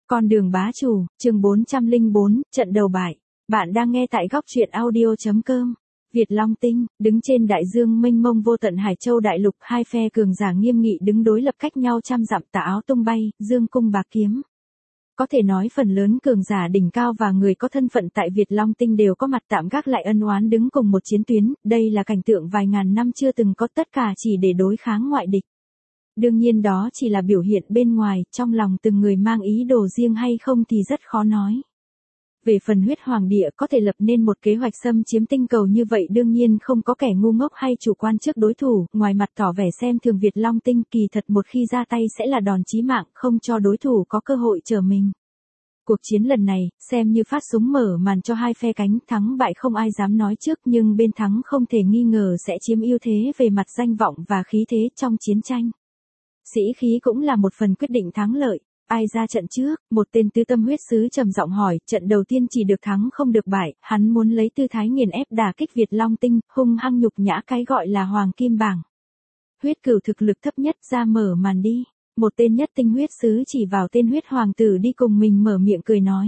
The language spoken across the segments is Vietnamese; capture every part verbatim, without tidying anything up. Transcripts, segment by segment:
Con đường bá chủ, chương bốn trăm lẻ bốn, trận đầu bại. Bạn đang nghe tại góc truyện audio chấm com. Việt Long Tinh, đứng trên đại dương mênh mông vô tận Hải Châu đại lục, hai phe cường giả nghiêm nghị đứng đối lập cách nhau trăm dặm, tà áo tung bay, dương cung bạc kiếm. Có thể nói phần lớn cường giả đỉnh cao và người có thân phận tại Việt Long Tinh đều có mặt tạm gác lại ân oán đứng cùng một chiến tuyến, đây là cảnh tượng vài ngàn năm chưa từng có, tất cả chỉ để đối kháng ngoại địch. Đương nhiên đó chỉ là biểu hiện bên ngoài, trong lòng từng người mang ý đồ riêng hay không thì rất khó nói. Về phần huyết hoàng địa có thể lập nên một kế hoạch xâm chiếm tinh cầu như vậy, đương nhiên không có kẻ ngu ngốc hay chủ quan trước đối thủ, ngoài mặt tỏ vẻ xem thường Việt Long Tinh, kỳ thật một khi ra tay sẽ là đòn chí mạng, không cho đối thủ có cơ hội trở mình. Cuộc chiến lần này, xem như phát súng mở màn cho hai phe cánh, thắng bại không ai dám nói trước, nhưng bên thắng không thể nghi ngờ sẽ chiếm ưu thế về mặt danh vọng và khí thế trong chiến tranh. Sĩ khí cũng là một phần quyết định thắng lợi. Ai ra trận trước? Một tên tứ tâm huyết sứ trầm giọng hỏi. Trận đầu tiên chỉ được thắng không được bại, hắn muốn lấy tư thái nghiền ép đả kích Việt Long Tinh, hung hăng nhục nhã cái gọi là hoàng kim bảng. Huyết cửu thực lực thấp nhất ra mở màn đi. Một tên nhất tinh huyết sứ chỉ vào tên huyết hoàng tử đi cùng mình mở miệng cười nói.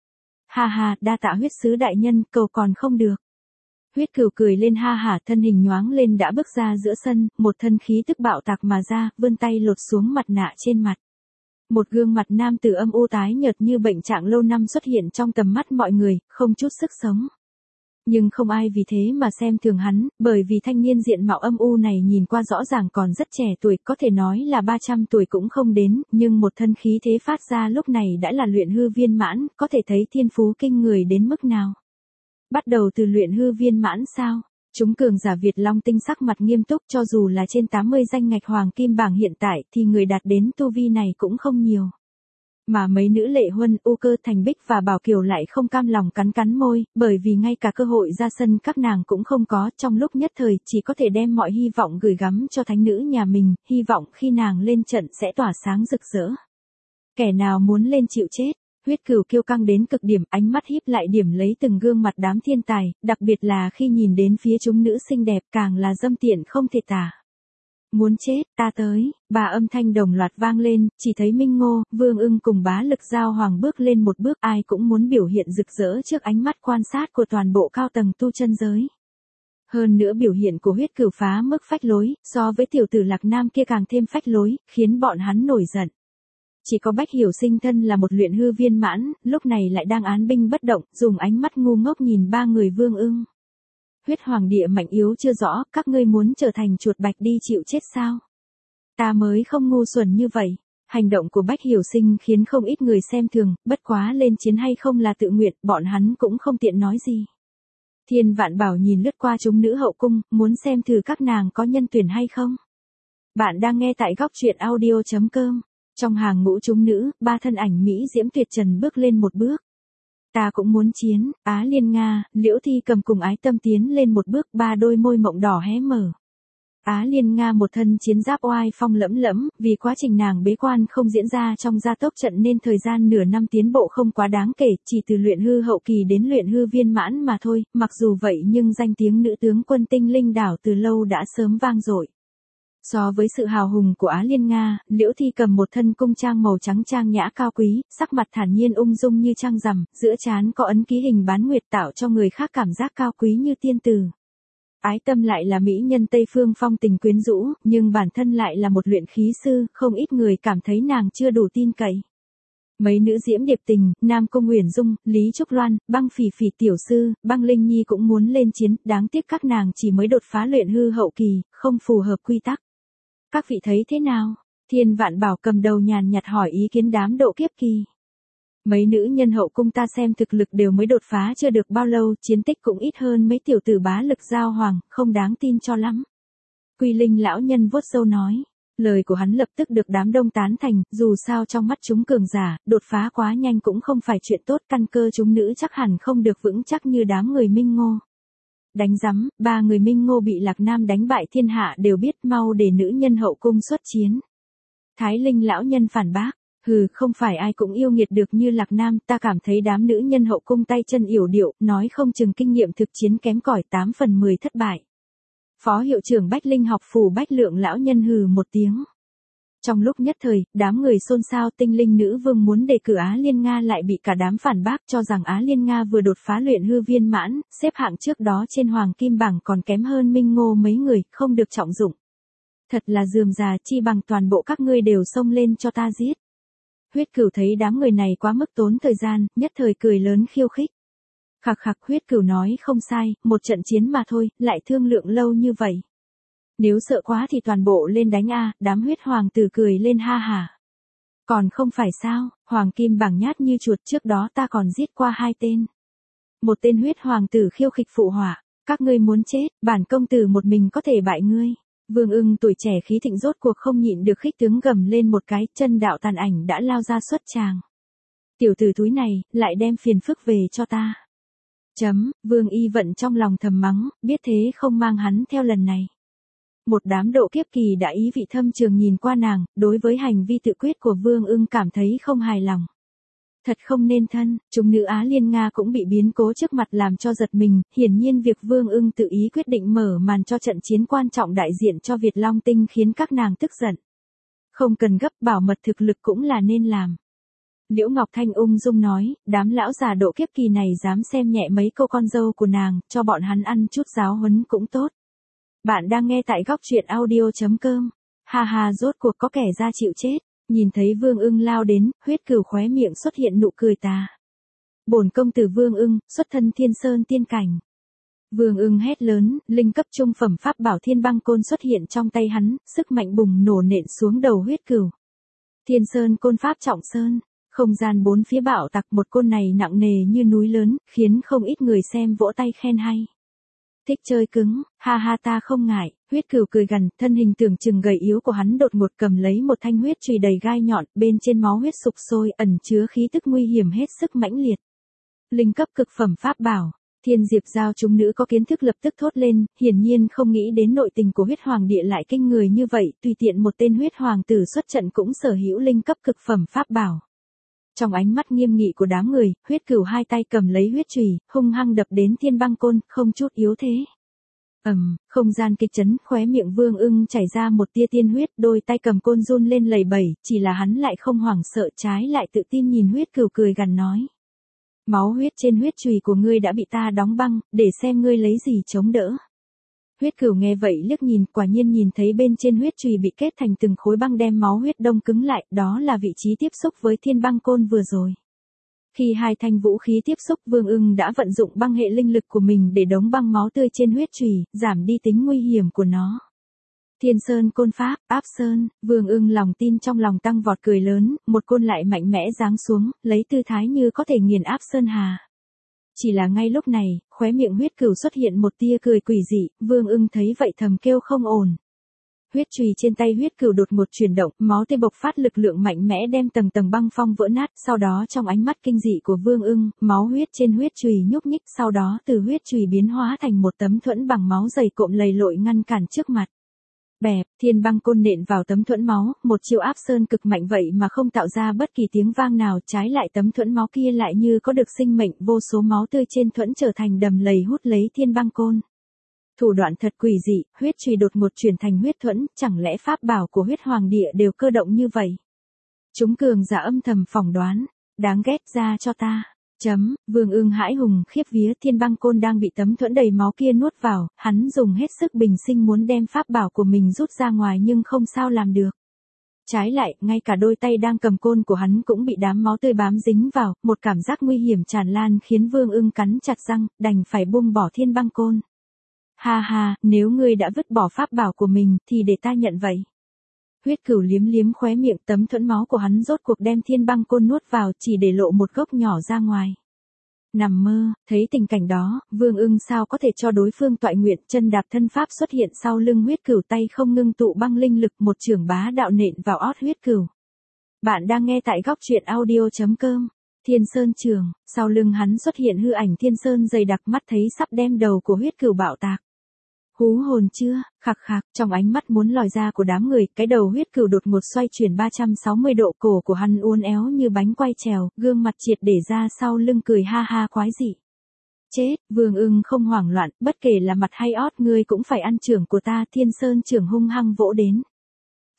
Ha ha, đa tạ huyết sứ đại nhân, cầu còn không được. Huyết cửu cười lên ha hả, thân hình nhoáng lên đã bước ra giữa sân, một thân khí tức bạo tạc mà ra, vươn tay lột xuống mặt nạ trên mặt. Một gương mặt nam tử âm u tái nhợt như bệnh trạng lâu năm xuất hiện trong tầm mắt mọi người, không chút sức sống. Nhưng không ai vì thế mà xem thường hắn, bởi vì thanh niên diện mạo âm u này nhìn qua rõ ràng còn rất trẻ tuổi, có thể nói là ba trăm tuổi cũng không đến, nhưng một thân khí thế phát ra lúc này đã là luyện hư viên mãn, có thể thấy thiên phú kinh người đến mức nào. Bắt đầu từ luyện hư viên mãn sao? Chúng cường giả Việt Long Tinh sắc mặt nghiêm túc, cho dù là trên tám mươi danh ngạch hoàng kim bảng hiện tại thì người đạt đến tu vi này cũng không nhiều. Mà mấy nữ Lệ Huân, U Cơ, Thành Bích và Bảo Kiều lại không cam lòng cắn cắn môi, bởi vì ngay cả cơ hội ra sân các nàng cũng không có, trong lúc nhất thời chỉ có thể đem mọi hy vọng gửi gắm cho thánh nữ nhà mình, hy vọng khi nàng lên trận sẽ tỏa sáng rực rỡ. Kẻ nào muốn lên chịu chết? Huyết cửu kiêu căng đến cực điểm, ánh mắt híp lại điểm lấy từng gương mặt đám thiên tài, đặc biệt là khi nhìn đến phía chúng nữ xinh đẹp càng là dâm tiện không thể tả. Muốn chết, ta tới, ba âm thanh đồng loạt vang lên, chỉ thấy Minh Ngô, Vương Ưng cùng Bá Lực Giao Hoàng bước lên một bước, ai cũng muốn biểu hiện rực rỡ trước ánh mắt quan sát của toàn bộ cao tầng tu chân giới. Hơn nữa biểu hiện của huyết cửu phá mức phách lối, so với tiểu tử Lạc Nam kia càng thêm phách lối, khiến bọn hắn nổi giận. Chỉ có Bách Hiểu Sinh thân là một luyện hư viên mãn, lúc này lại đang án binh bất động, dùng ánh mắt ngu ngốc nhìn ba người Vương Ưng. Huyết hoàng địa mạnh yếu chưa rõ, các ngươi muốn trở thành chuột bạch đi chịu chết sao? Ta mới không ngu xuẩn như vậy. Hành động của Bách Hiểu Sinh khiến không ít người xem thường, bất quá lên chiến hay không là tự nguyện, bọn hắn cũng không tiện nói gì. Thiên Vạn Bảo nhìn lướt qua chúng nữ hậu cung, muốn xem thử các nàng có nhân tuyển hay không. Bạn đang nghe tại góc truyện audio chấm com. Trong hàng ngũ chúng nữ, ba thân ảnh Mỹ diễm tuyệt trần bước lên một bước. Ta cũng muốn chiến, Á Liên Nga, Liễu Thi Cầm cùng Ái Tâm tiến lên một bước, ba đôi môi mộng đỏ hé mở. Á Liên Nga một thân chiến giáp oai phong lẫm lẫm, vì quá trình nàng bế quan không diễn ra trong gia tốc trận nên thời gian nửa năm tiến bộ không quá đáng kể, chỉ từ luyện hư hậu kỳ đến luyện hư viên mãn mà thôi, mặc dù vậy nhưng danh tiếng nữ tướng quân tinh linh đảo từ lâu đã sớm vang dội. So với sự hào hùng của Á Liên Nga, Liễu Thi Cầm một thân cung trang màu trắng trang nhã cao quý, sắc mặt thản nhiên ung dung như trăng rằm, giữa trán có ấn ký hình bán nguyệt tạo cho người khác cảm giác cao quý như tiên tử. Ái Tâm lại là mỹ nhân Tây Phương phong tình quyến rũ, nhưng bản thân lại là một luyện khí sư, không ít người cảm thấy nàng chưa đủ tin cậy. Mấy nữ diễm điệp tình, Nam Cung Uyển Dung, Lý Trúc Loan, Băng Phỉ Phỉ tiểu sư, Băng Linh Nhi cũng muốn lên chiến, đáng tiếc các nàng chỉ mới đột phá luyện hư hậu kỳ, không phù hợp quy tắc. Các vị thấy thế nào? Thiên Vạn Bảo cầm đầu nhàn nhạt hỏi ý kiến đám độ kiếp kỳ. Mấy nữ nhân hậu cung ta xem thực lực đều mới đột phá chưa được bao lâu, chiến tích cũng ít hơn mấy tiểu tử Bá Lực Giao Hoàng, không đáng tin cho lắm. Quy Linh lão nhân vuốt râu nói. Lời của hắn lập tức được đám đông tán thành, dù sao trong mắt chúng cường giả, đột phá quá nhanh cũng không phải chuyện tốt, căn cơ chúng nữ chắc hẳn không được vững chắc như đám người Minh Ngô. Đánh rắm, ba người Minh Ngô bị Lạc Nam đánh bại thiên hạ đều biết, mau để nữ nhân hậu cung xuất chiến. Thái Linh lão nhân phản bác, hừ, không phải ai cũng yêu nghiệt được như Lạc Nam, ta cảm thấy đám nữ nhân hậu cung tay chân yểu điệu, nói không chừng kinh nghiệm thực chiến kém cỏi tám phần mười thất bại. Phó hiệu trưởng Bách Linh học phủ Bách Lượng lão nhân hừ một tiếng. Trong lúc nhất thời, đám người xôn xao, tinh linh nữ vương muốn đề cử Á Liên Nga lại bị cả đám phản bác cho rằng Á Liên Nga vừa đột phá luyện hư viên mãn, xếp hạng trước đó trên hoàng kim bảng còn kém hơn Minh Ngô mấy người, không được trọng dụng. Thật là rườm rà, chi bằng toàn bộ các ngươi đều xông lên cho ta giết. Huyết Cửu thấy đám người này quá mức tốn thời gian, nhất thời cười lớn khiêu khích. Khặc khặc, Huyết Cửu nói không sai, một trận chiến mà thôi, lại thương lượng lâu như vậy. Nếu sợ quá thì toàn bộ lên đánh a, đám huyết hoàng tử cười lên ha hả. Còn không phải sao, hoàng kim bảng nhát như chuột, trước đó ta còn giết qua hai tên. Một tên huyết hoàng tử khiêu khích phụ họa, các ngươi muốn chết, bản công tử một mình có thể bại ngươi. Vương Ưng tuổi trẻ khí thịnh rốt cuộc không nhịn được khích tướng gầm lên một cái, chân đạo tàn ảnh đã lao ra xuất tràng. Tiểu tử túi này, lại đem phiền phức về cho ta. Chấm, Vương Y Vận trong lòng thầm mắng, biết thế không mang hắn theo lần này. Một đám độ kiếp kỳ đã ý vị thâm trường nhìn qua nàng, đối với hành vi tự quyết của Vương Ưng cảm thấy không hài lòng. Thật không nên thân, chúng nữ Á Liên Nga cũng bị biến cố trước mặt làm cho giật mình, hiển nhiên việc Vương Ưng tự ý quyết định mở màn cho trận chiến quan trọng đại diện cho Việt Long Tinh khiến các nàng tức giận. Không cần gấp, bảo mật thực lực cũng là nên làm. Liễu Ngọc Thanh ung dung nói, đám lão già độ kiếp kỳ này dám xem nhẹ mấy cô con dâu của nàng, cho bọn hắn ăn chút giáo huấn cũng tốt. Bạn đang nghe tại góc truyện audio chấm com. Ha ha, rốt cuộc có kẻ ra chịu chết. Nhìn thấy Vương Ưng lao đến, Huyết Cửu khóe miệng xuất hiện nụ cười tà. Bổn công tử Vương Ưng, xuất thân Thiên Sơn tiên cảnh. Vương Ưng hét lớn, linh cấp trung phẩm pháp bảo Thiên Băng Côn xuất hiện trong tay hắn, sức mạnh bùng nổ nện xuống đầu Huyết Cửu. Thiên Sơn côn pháp trọng sơn, không gian bốn phía bạo tạc, một côn này nặng nề như núi lớn, khiến không ít người xem vỗ tay khen hay. Thích chơi cứng, ha ha, ta không ngại. Huyết Cửu cười gằn, thân hình tưởng chừng gầy yếu của hắn đột ngột cầm lấy một thanh huyết chùy đầy gai nhọn, bên trên máu huyết sục sôi, ẩn chứa khí tức nguy hiểm hết sức mãnh liệt. Linh cấp cực phẩm pháp bảo. Thiên Diệp Giao chúng nữ có kiến thức lập tức thốt lên, hiển nhiên không nghĩ đến nội tình của huyết hoàng địa lại kinh người như vậy, tùy tiện một tên huyết hoàng tử xuất trận cũng sở hữu linh cấp cực phẩm pháp bảo. Trong ánh mắt nghiêm nghị của đám người, Huyết Cửu hai tay cầm lấy huyết chùy, hung hăng đập đến Thiên Băng Côn, không chút yếu thế. Ầm, um, không gian kịch chấn, khóe miệng Vương Ưng chảy ra một tia tiên huyết, đôi tay cầm côn run lên lầy bẩy, chỉ là hắn lại không hoảng sợ, trái lại tự tin nhìn Huyết Cửu cười gằn nói: "Máu huyết trên huyết chùy của ngươi đã bị ta đóng băng, để xem ngươi lấy gì chống đỡ." Huyết Cửu nghe vậy liếc nhìn, quả nhiên nhìn thấy bên trên huyết chùy bị kết thành từng khối băng đem máu huyết đông cứng lại, đó là vị trí tiếp xúc với Thiên Băng Côn vừa rồi. Khi hai thanh vũ khí tiếp xúc, Vương Ưng đã vận dụng băng hệ linh lực của mình để đóng băng máu tươi trên huyết chùy, giảm đi tính nguy hiểm của nó. Thiên Sơn côn pháp, áp sơn, Vương Ưng lòng tin trong lòng tăng vọt cười lớn, một côn lại mạnh mẽ giáng xuống, lấy tư thái như có thể nghiền áp sơn hà. Chỉ là ngay lúc này, khóe miệng Huyết Cửu xuất hiện một tia cười quỷ dị, Vương Ưng thấy vậy thầm kêu không ổn. Huyết chùy trên tay Huyết Cửu đột ngột chuyển động, máu tươi bộc phát lực lượng mạnh mẽ đem tầng tầng băng phong vỡ nát, sau đó trong ánh mắt kinh dị của Vương Ưng, máu huyết trên huyết chùy nhúc nhích, sau đó từ huyết chùy biến hóa thành một tấm thuẫn bằng máu dày cộm lầy lội ngăn cản trước mặt. Bẹp, Thiên Băng Côn nện vào tấm thuẫn máu, một chiêu áp sơn cực mạnh vậy mà không tạo ra bất kỳ tiếng vang nào, trái lại tấm thuẫn máu kia lại như có được sinh mệnh, vô số máu tươi trên thuẫn trở thành đầm lầy hút lấy Thiên Băng Côn. Thủ đoạn thật quỷ dị, huyết chùy đột ngột chuyển thành huyết thuẫn, chẳng lẽ pháp bảo của huyết hoàng địa đều cơ động như vậy? Chúng cường giả âm thầm phỏng đoán, đáng ghét, ra cho ta. Chấm, Vương Ưng hãi hùng khiếp vía, Thiên Băng Côn đang bị tấm thuẫn đầy máu kia nuốt vào, hắn dùng hết sức bình sinh muốn đem pháp bảo của mình rút ra ngoài nhưng không sao làm được. Trái lại, ngay cả đôi tay đang cầm côn của hắn cũng bị đám máu tươi bám dính vào, một cảm giác nguy hiểm tràn lan khiến Vương Ưng cắn chặt răng, đành phải buông bỏ Thiên Băng Côn. Ha ha, nếu ngươi đã vứt bỏ pháp bảo của mình, thì để ta nhận vậy. Huyết Cửu liếm liếm khóe miệng, tấm thuẫn máu của hắn rốt cuộc đem Thiên Băng Côn nuốt vào, chỉ để lộ một gốc nhỏ ra ngoài. Nằm mơ, thấy tình cảnh đó, Vương Ưng sao có thể cho đối phương toại nguyện, chân đạp thân pháp xuất hiện sau lưng Huyết Cửu, tay không ngưng tụ băng linh lực, một chưởng bá đạo nện vào ót Huyết Cửu. Bạn đang nghe tại góc truyện audio chấm com. Thiên Sơn trường, sau lưng hắn xuất hiện hư ảnh Thiên Sơn dày đặc, mắt thấy sắp đem đầu của Huyết Cửu bạo tạc. Hú hồn chưa, khạc khạc, trong ánh mắt muốn lòi ra của đám người, cái đầu Huyết Cửu đột ngột xoay chuyển ba trăm sáu mươi độ, cổ của hắn uốn éo như bánh quay trèo, gương mặt triệt để ra sau lưng cười ha ha quái dị. Chết, Vương Ưng không hoảng loạn, bất kể là mặt hay ót ngươi cũng phải ăn chưởng của ta, Thiên Sơn chưởng hung hăng vỗ đến.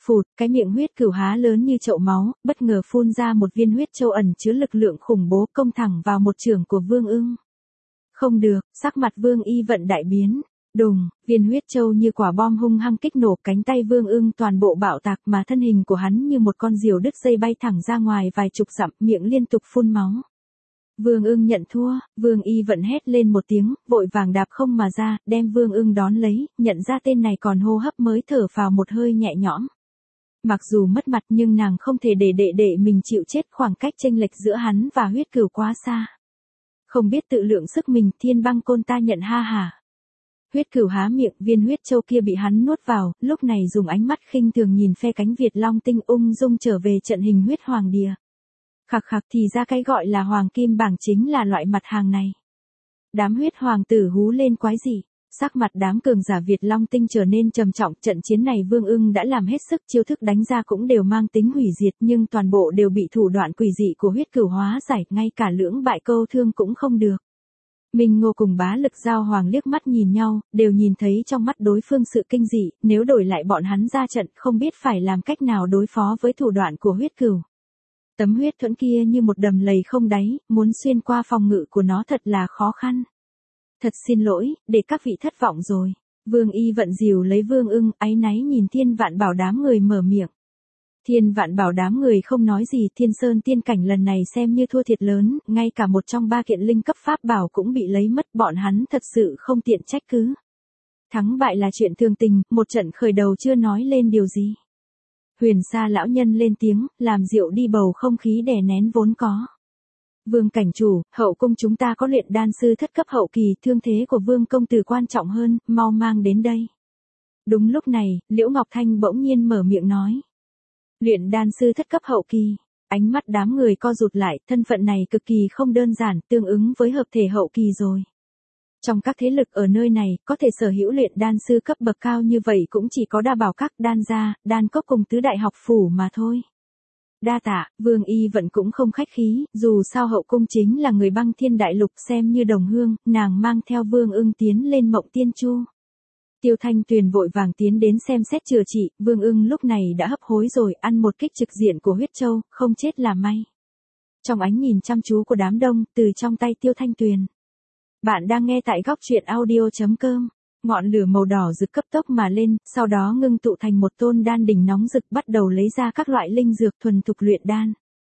Phụt, cái miệng huyết cửu há lớn như chậu máu, bất ngờ phun ra một viên huyết châu ẩn chứa lực lượng khủng bố công thẳng vào một chưởng của Vương Ưng. Không được, sắc mặt Vương Y Vận đại biến. Đùng, viên huyết châu như quả bom hung hăng kích nổ, cánh tay Vương Ưng toàn bộ bạo tạc mà thân hình của hắn như một con diều đứt dây bay thẳng ra ngoài vài chục dặm, miệng liên tục phun máu. Vương Ưng nhận thua, Vương Y Vận hét lên một tiếng, vội vàng đạp không mà ra, đem Vương Ưng đón lấy, nhận ra tên này còn hô hấp mới thở phào một hơi nhẹ nhõm. Mặc dù mất mặt nhưng nàng không thể để đệ đệ mình chịu chết, khoảng cách chênh lệch giữa hắn và huyết cửu quá xa. Không biết tự lượng sức mình, Thiên Băng Côn ta nhận ha hả. Huyết cửu há miệng, viên huyết châu kia bị hắn nuốt vào, lúc này dùng ánh mắt khinh thường nhìn phe cánh Việt Long Tinh ung dung trở về trận hình huyết hoàng đìa. Khặc khặc, thì ra cái gọi là hoàng kim bảng chính là loại mặt hàng này. Đám huyết hoàng tử hú lên quái gì. Sắc mặt đám cường giả Việt Long Tinh trở nên trầm trọng, trận chiến này Vương Ưng đã làm hết sức, chiêu thức đánh ra cũng đều mang tính hủy diệt, nhưng toàn bộ đều bị thủ đoạn quỷ dị của huyết cửu hóa giải, ngay cả lưỡng bại câu thương cũng không được. Minh Ngô cùng Bá Lực Giao Hoàng liếc mắt nhìn nhau, đều nhìn thấy trong mắt đối phương sự kinh dị, nếu đổi lại bọn hắn ra trận không biết phải làm cách nào đối phó với thủ đoạn của huyết cửu. Tấm huyết thuẫn kia như một đầm lầy không đáy, muốn xuyên qua phòng ngự của nó thật là khó khăn. Thật xin lỗi, để các vị thất vọng rồi. Vương Y Vận dìu lấy Vương Ưng, áy náy nhìn Thiên Vạn Bảo đám người mở miệng. Thiên Vạn Bảo đám người không nói gì, Thiên Sơn tiên cảnh lần này xem như thua thiệt lớn, ngay cả một trong ba kiện linh cấp pháp bảo cũng bị lấy mất, bọn hắn thật sự không tiện trách cứ. Thắng bại là chuyện thường tình, một trận khởi đầu chưa nói lên điều gì. Huyền Sa lão nhân lên tiếng, làm dịu đi bầu không khí đè nén vốn có. Vương cảnh chủ, hậu cung chúng ta có luyện đan sư thất cấp hậu kỳ, thương thế của Vương công tử quan trọng hơn, mau mang đến đây. Đúng lúc này, Liễu Ngọc Thanh bỗng nhiên mở miệng nói. Luyện đan sư thất cấp hậu kỳ, ánh mắt đám người co rụt lại, thân phận này cực kỳ không đơn giản, tương ứng với hợp thể hậu kỳ rồi. Trong các thế lực ở nơi này, có thể sở hữu luyện đan sư cấp bậc cao như vậy cũng chỉ có Đa Bảo Các, Đan Gia, Đan Cốc cùng tứ đại học phủ mà thôi. Đa tạ, Vương Y Vận cũng không khách khí, dù sao hậu cung chính là người Băng Thiên Đại Lục, xem như đồng hương, nàng mang theo Vương Ưng tiến lên Mộng Tiên Chu. Tiêu Thanh Tuyền vội vàng tiến đến xem xét chữa trị, Vương Ưng lúc này đã hấp hối rồi, ăn một kích trực diện của huyết châu, không chết là may. Trong ánh nhìn chăm chú của đám đông, từ trong tay Tiêu Thanh Tuyền. Bạn đang nghe tại góc truyện audio chấm com. Ngọn lửa màu đỏ rực cấp tốc mà lên, sau đó ngưng tụ thành một tôn đan đỉnh nóng rực, bắt đầu lấy ra các loại linh dược thuần thục luyện đan.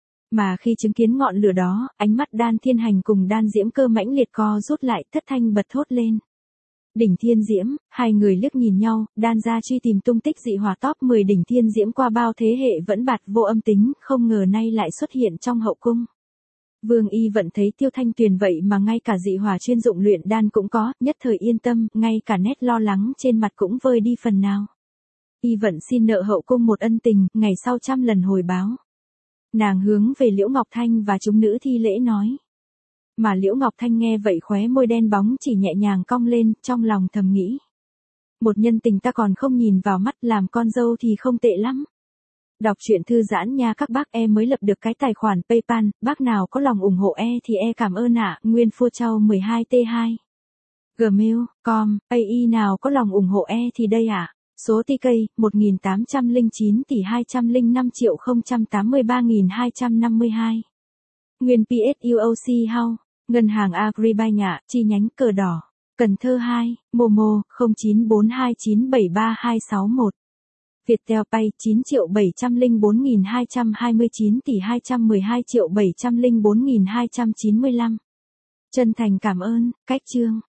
Mà khi chứng kiến ngọn lửa đó, ánh mắt Đan Thiên Hành cùng Đan Diễm Cơ mãnh liệt co rút lại, thất thanh bật thốt lên. Đỉnh Thiên Diễm, hai người liếc nhìn nhau, Đan gia truy tìm tung tích dị hỏa top mười đỉnh Thiên Diễm qua bao thế hệ vẫn bạt vô âm tính, không ngờ nay lại xuất hiện trong hậu cung. Vương Y Vận thấy Tiêu Thanh Tuyền vậy mà ngay cả dị hỏa chuyên dụng luyện đan cũng có, nhất thời yên tâm, ngay cả nét lo lắng trên mặt cũng vơi đi phần nào. Y Vận xin nợ hậu cung một ân tình, ngày sau trăm lần hồi báo. Nàng hướng về Liễu Ngọc Thanh và chúng nữ thi lễ nói. Mà Liễu Ngọc Thanh nghe vậy khóe môi đen bóng chỉ nhẹ nhàng cong lên, trong lòng thầm nghĩ. Một nhân tình ta còn không nhìn vào mắt, làm con dâu thì không tệ lắm. Đọc truyện thư giãn nha các bác, e mới lập được cái tài khoản PayPal, bác nào có lòng ủng hộ e thì e cảm ơn ạ, Nguyên Phô Châu mười hai T hai. Gmail, com, a i nào có lòng ủng hộ e thì đây ạ. Số tê ca, một nghìn tám trăm lẻ chín tỷ hai trăm lẻ năm triệu không trăm tám mươi ba nghìn hai trăm năm mươi hai. Nguyên pê ét u o xê House, Ngân hàng Agribank ạ, chi nhánh Cờ Đỏ, Cần Thơ hai, Momo, không chín bốn hai chín bảy ba hai sáu một. Viettel Pay chín triệu bảy trăm lẻ bốn nghìn hai trăm hai mươi chín tỷ hai trăm mười hai triệu bảy trăm lẻ bốn nghìn hai trăm chín mươi lăm. Chân thành cảm ơn, cách chương.